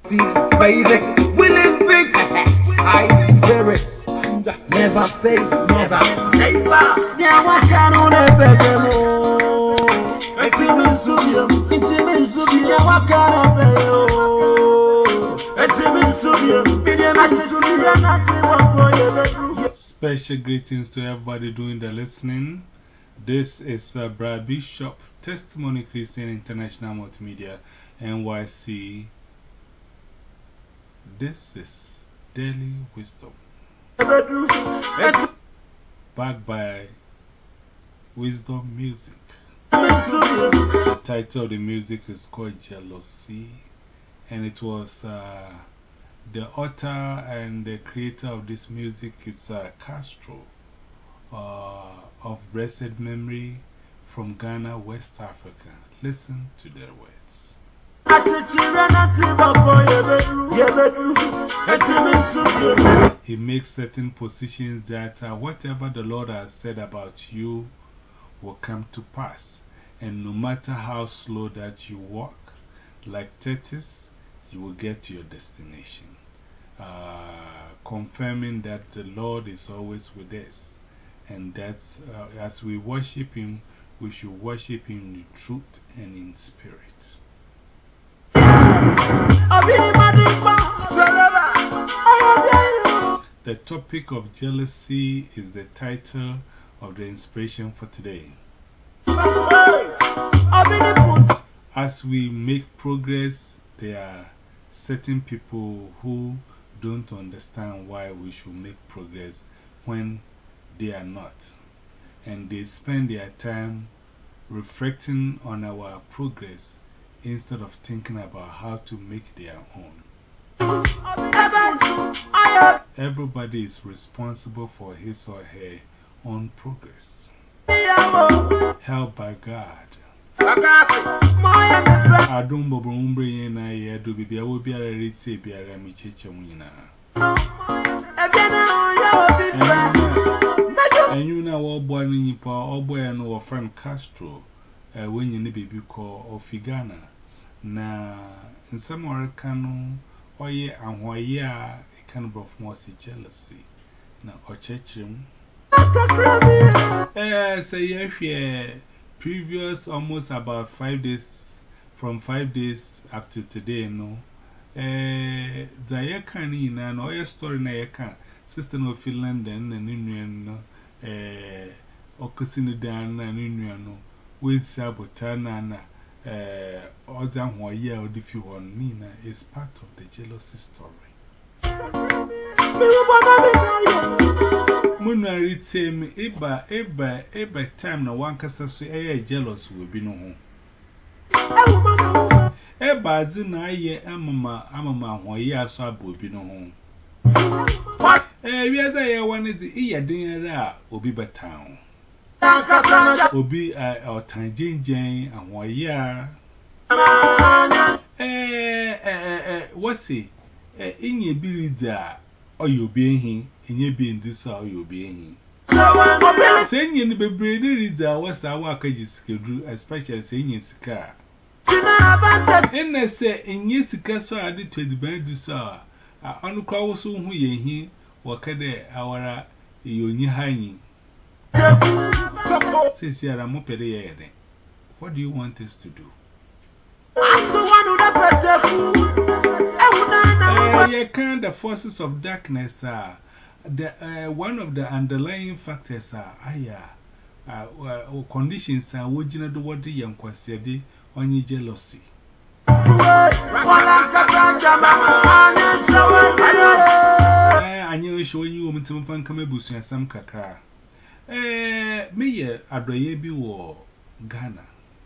See, baby, we live big. I spirit. Never say never. Never. Yeah, what can on a better? It's even Subium. It's even Subium. Yeah, what can I pay? It's even Subium. Special greetings to everybody doing the listening. This is Brad Bishop, Testimony Christian International Multimedia, NYC. This is Daily Wisdom, backed by Wisdom Music. The title of the music is called Jealousy, and it was the author and the creator of this music is Castro of blessed memory from Ghana, West Africa. Listen to their words. He makes certain positions that whatever the Lord has said about you will come to pass. And no matter how slow that you walk, like tortoise, you will get to your destination. Confirming that the Lord is always with us. And that's as we worship Him, we should worship Him in truth and in spirit. The topic of jealousy is the title of the inspiration for today. As we make progress, there are certain people who don't understand why we should make progress when they are not. And they spend their time reflecting on our progress instead of thinking about how to make their own. Everybody is responsible for his or her own progress, helped by God. I don't believe in I do be a will be a retay be a ramichina. And you know, all born in Nipa, all boy and our friend Castro, when you need baby call or Figana. Na in some American or ye and why ya a kind of more jealousy. Na or church him. Say, yeah, previous almost about 5 days, from 5 days up to today, no. Zayakani, and all your story, Nayaka, sister of Finland and Indian, Okasinidan and Indian, with Sabotana, Ozan, who are the few on Nina is part of the jealousy story. Muna retain me, eba time na one casasso, jealous will be no home. Eba zina ye, amama, why ya so will be no home. We as I wanted to eat a dinner, Obi Batown. Obi or Tanjin Jane, and why ya. What's it? In your billida, or you being here, in your being this, or you being here. Saying in the brain is what's our work schedule, especially saying in Sika. And I say, in Yesica, so I did to the bed to saw. I only call so who ye here, or Kade, our Yoni Hanging. Says here, I'm up at the end. What do you want us to do? The forces of darkness are one of the underlying factors conditions are would do what the young quasedi on your jealousy. I knew showing you woman to find Kamebus and some kakra. Me, Adoye be war Ghana.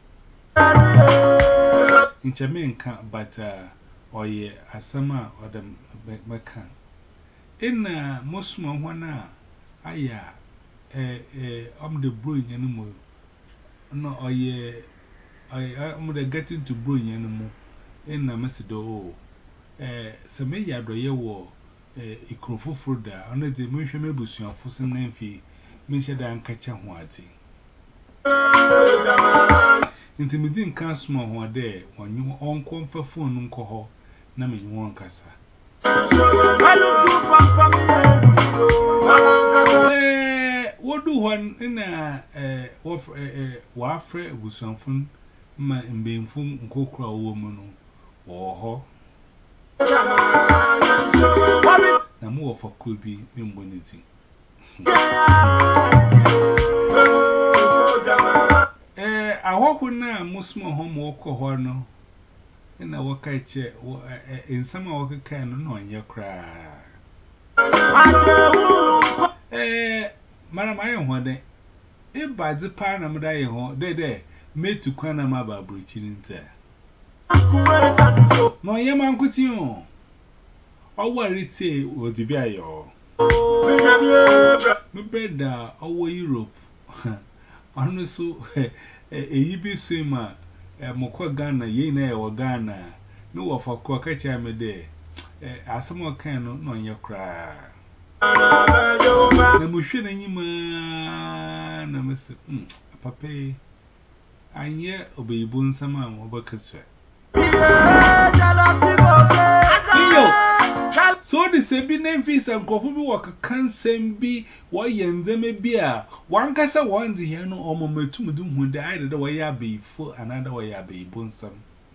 In Jamaica, but or ye Asama or the Macan. In Mosma Wana, aya, the brewing animal. No, or ye, I'm getting to brewing animal in a Messido. Some Adoye war, a crofu fruda, under the Mushamebus, your Fusin Nenfi, Minshada and Kachanwati. Intimidating can't small one day when you on comfort phone uncle. na me won kasa wodu hon na wa afre busuanfun ma mbemfum nkokura wo mu no wo ho na mu wo fakọ bi mbonizi ahohu na musmo homo woko ho no na waka che ensama waka no no anye kra mara ma ye ho de e badze pa na mda ye ho de metu kwana ma ba bruchi nta no ye man kuti o warite ozibi ayo me breda owo Europe anu so eyibi swima mokwa Ghana ye na ye wo Ghana no wo fakọ ka cha me de asemo kan no no nye kra na muhwe na nyima na mese papa anye obeyibo nsama obakasua so the sebi nemfis and kofu bi waka kansem bi wo yenzeme bi a wankasa wonzi he no omometum du hu de aide de wo ya beifo another wo ya beibo nsam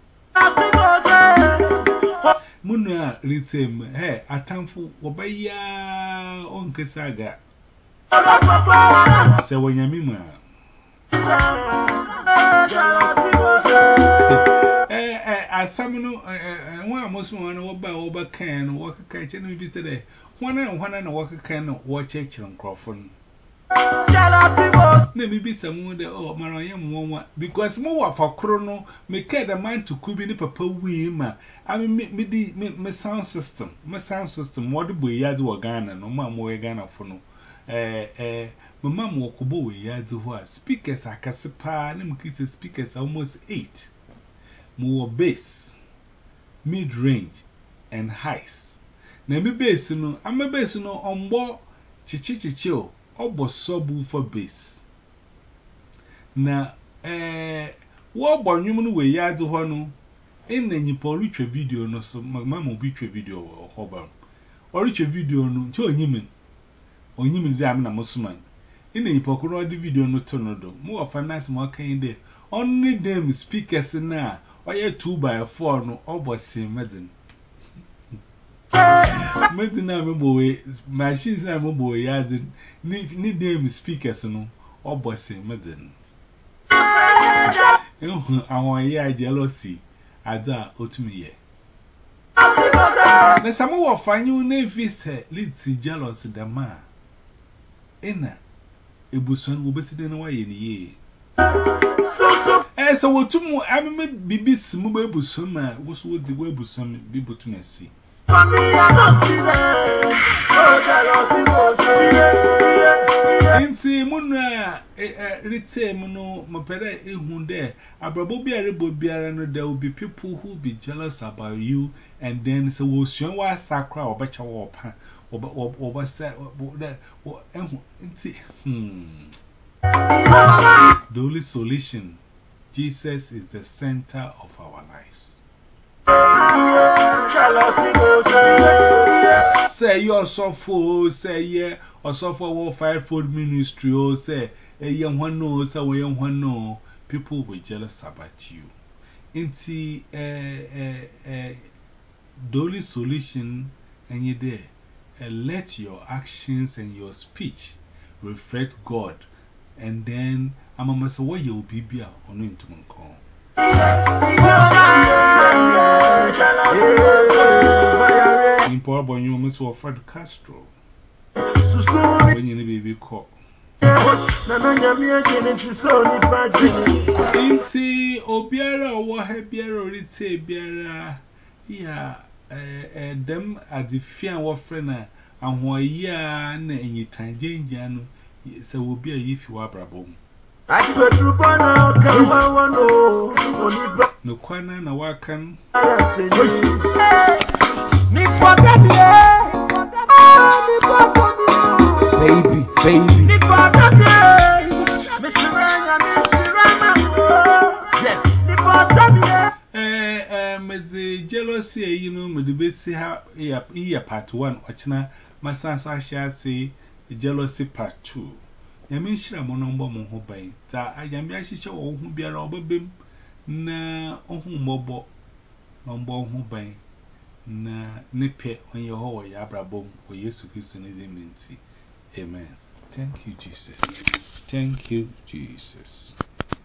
muna ritem atamfu wo baya onkasa ga se wonyami ma asamno wa musmo na woba kan no waka chene bi sede hwana na waka kan no wo chechire nkrofon na mi bi samu de mara yem wonwa because mo wa fakro no me keda man to kubi ni papa wi ma me sound system what boy yad wo Ghana no ma mo we Ghana fo no mama mo kobo we yad ho speakers akasipa na mkite speakers almost 8 more bass, mid-range, and highs. Na mi bass no, I'm a bass no ombo chichichichio, obo subwoofer bass. Na wo bo nwum we yard ho no, na nyipa oritwe video no so mama obi twe video ho ba. Oritwe video no, nti onyimin de am na musuman. Na nyipa ko no di video no to no do. Mo of finance mo kan de. Only them speakers na oye 2x4 no obosi medin na mebo we machines na mebo yadin ni dem speakers no obosi medin awon ye jealousy ada otumiye na samu wo fanyu na vise lead jealous da ma ena ebusuan wo beside na waye ni ye so wotumu ameme bibis mu be busoma wo so wodi we busom bi botumasi inti munna ritem no mopere ehun de abrabo bi arebo biara no there will be people who be jealous about you and then so wo suan wa sakra obecha wo pa obasa ehun inti the only solution, Jesus is the center of our lives. Say you're so full, say yeah, or so for 5-fold ministry, or say a young one knows, a young one know, people will be jealous about you. Inti the only solution, and you're there, let your actions and your speech reflect God. And then I'm a mess away you'll be beer on into my call. In Portable, you must offer Castro when you baby call. Inti Obiara or Habiara or it's a Biara. Yeah, them at the fear of friend and why ya and any time Jane. So will be a if you are brabo. No kwana na wakan. Baby. Medzi jealousy, you know, me the best see how here part 1, watching my son, so I shall say jealousy part 2. I mean, sure, I'm on number by that. I am actually sure who be a robber bim na on whom mobile number who by na nipe on your whole yabra bomb or yes to Christianism. Amen. Thank you, Jesus. Thank you, Jesus.